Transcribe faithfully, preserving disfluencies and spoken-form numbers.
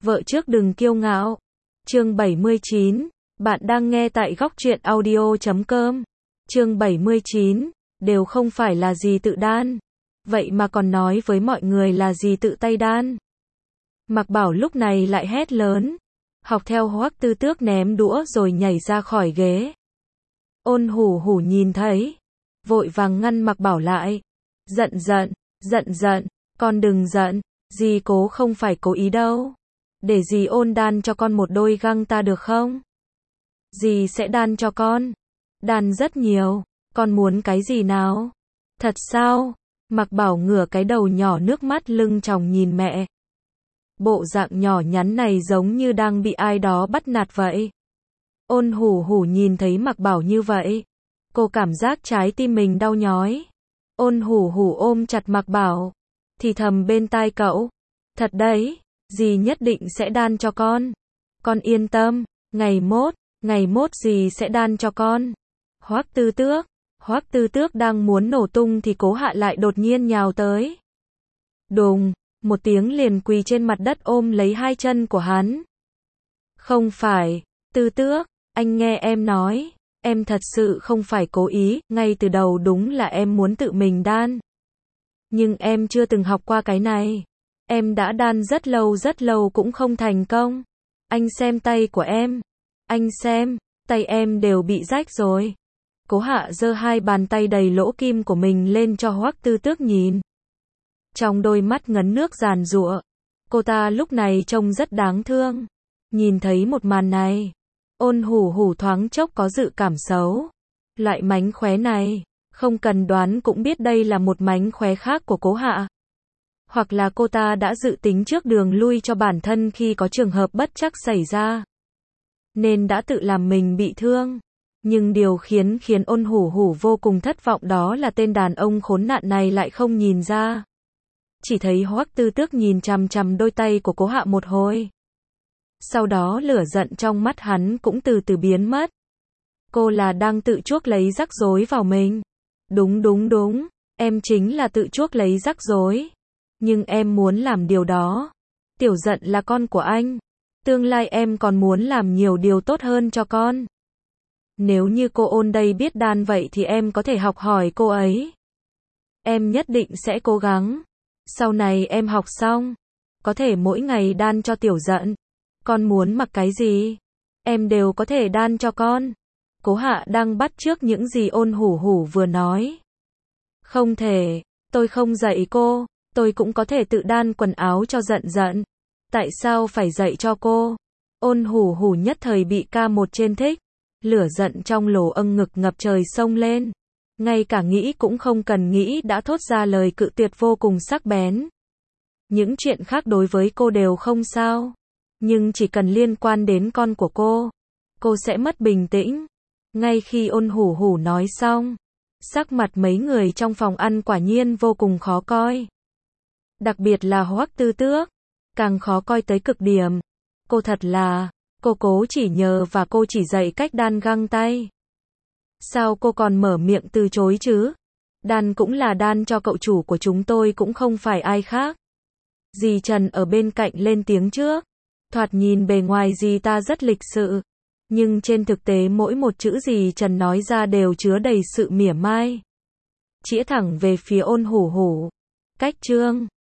Vợ trước đừng kiêu ngạo. Chương bảy mươi chín. Bạn đang nghe tại góc truyện audio chấm com. Chương bảy mươi chín. Đều không phải là gì tự đan. Vậy mà còn nói với mọi người là gì tự tay đan. Mạc Bảo lúc này lại hét lớn. Học theo Hoắc Tư Tước ném đũa rồi nhảy ra khỏi ghế. Ôn Hủ Hủ nhìn thấy. Vội vàng ngăn Mạc Bảo lại. Giận giận, giận giận, con đừng giận. Dì cố không phải cố ý đâu. Để dì ôn đan cho con một đôi găng ta được không? Dì sẽ đan cho con. Đan rất nhiều. Con muốn cái gì nào? Thật sao? Mạc Bảo ngửa cái đầu nhỏ nước mắt lưng tròng nhìn mẹ. Bộ dạng nhỏ nhắn này giống như đang bị ai đó bắt nạt vậy. Ôn Hủ Hủ nhìn thấy Mạc Bảo như vậy. Cô cảm giác trái tim mình đau nhói. Ôn Hủ Hủ ôm chặt Mạc Bảo. Thì thầm bên tai cậu. Thật đấy, dì nhất định sẽ đan cho con. Con yên tâm, ngày mốt, ngày mốt dì sẽ đan cho con. Hoắc Tư Tước, Hoắc Tư Tước đang muốn nổ tung thì Cố Hạ lại đột nhiên nhào tới. Đùng, một tiếng liền quỳ trên mặt đất ôm lấy hai chân của hắn. Không phải, Tư Tước, anh nghe em nói, em thật sự không phải cố ý, ngay từ đầu đúng là em muốn tự mình đan. Nhưng em chưa từng học qua cái này. Em đã đan rất lâu rất lâu cũng không thành công. Anh xem tay của em. Anh xem, tay em đều bị rách rồi. Cố Hạ giơ hai bàn tay đầy lỗ kim của mình lên cho Hoắc Tư Tước nhìn. Trong đôi mắt ngấn nước giàn giụa. Cô ta lúc này trông rất đáng thương. Nhìn thấy một màn này. Ôn Hủ Hủ thoáng chốc có dự cảm xấu. Loại mánh khóe này. Không cần đoán cũng biết đây là một mánh khóe khác của Cố Hạ. Hoặc là cô ta đã dự tính trước đường lui cho bản thân khi có trường hợp bất trắc xảy ra. Nên đã tự làm mình bị thương. Nhưng điều khiến khiến Ôn Hủ Hủ vô cùng thất vọng đó là tên đàn ông khốn nạn này lại không nhìn ra. Chỉ thấy Hoắc Tư Tước nhìn chằm chằm đôi tay của Cố Hạ một hồi. Sau đó lửa giận trong mắt hắn cũng từ từ biến mất. Cô là đang tự chuốc lấy rắc rối vào mình. Đúng đúng đúng, em chính là tự chuốc lấy rắc rối. Nhưng em muốn làm điều đó. Tiểu Giận là con của anh. Tương lai em còn muốn làm nhiều điều tốt hơn cho con. Nếu như cô Ôn đây biết đan vậy thì em có thể học hỏi cô ấy. Em nhất định sẽ cố gắng. Sau này em học xong, có thể mỗi ngày đan cho Tiểu Giận. Con muốn mặc cái gì, em đều có thể đan cho con. Cố Hạ đang bắt chước những gì Ôn Hủ Hủ vừa nói. Không thể, tôi không dạy cô, tôi cũng có thể tự đan quần áo cho Giận Giận. Tại sao phải dạy cho cô? Ôn Hủ Hủ nhất thời bị ca một trên thích. Lửa giận trong lỗ âng ngực ngập trời sông lên. Ngay cả nghĩ cũng không cần nghĩ đã thốt ra lời cự tuyệt vô cùng sắc bén. Những chuyện khác đối với cô đều không sao. Nhưng chỉ cần liên quan đến con của cô, cô sẽ mất bình tĩnh. Ngay khi Ôn Hủ Hủ nói xong, sắc mặt mấy người trong phòng ăn quả nhiên vô cùng khó coi. Đặc biệt là Hoắc Tư Tước, càng khó coi tới cực điểm. Cô thật là, cô cố chỉ nhờ và cô chỉ dạy cách đan găng tay. Sao cô còn mở miệng từ chối chứ? Đan cũng là đan cho cậu chủ của chúng tôi cũng không phải ai khác. Dì Trần ở bên cạnh lên tiếng trước. Thoạt nhìn bề ngoài dì ta rất lịch sự. Nhưng trên thực tế mỗi một chữ dì Trần nói ra đều chứa đầy sự mỉa mai. Chĩa thẳng về phía Ôn Hủ Hủ. Cách chương